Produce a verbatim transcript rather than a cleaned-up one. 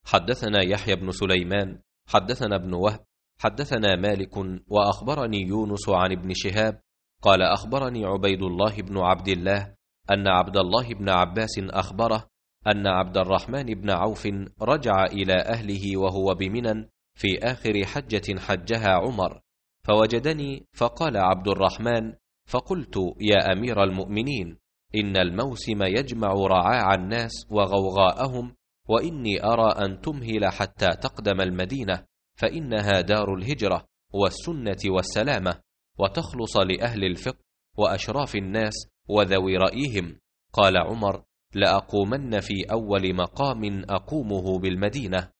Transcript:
حدثنا يحيى بن سليمان حدثنا ابن وهب حدثنا مالك وأخبرني يونس عن ابن شهاب قال أخبرني عبيد الله بن عبد الله أن عبد الله بن عباس أخبره أن عبد الرحمن بن عوف رجع إلى أهله وهو بمنى في آخر حجة حجها عمر، فوجدني فقال عبد الرحمن: فقلت: يا أمير المؤمنين، إن الموسم يجمع رعاع الناس وغوغاءهم، وإني أرى أن تمهل حتى تقدم المدينة، فإنها دار الهجرة والسنة والسلامة، وتخلص لأهل الفقه وأشراف الناس وذوي رأيهم. قال عمر: لأقومن في أول مقام أقومه بالمدينة.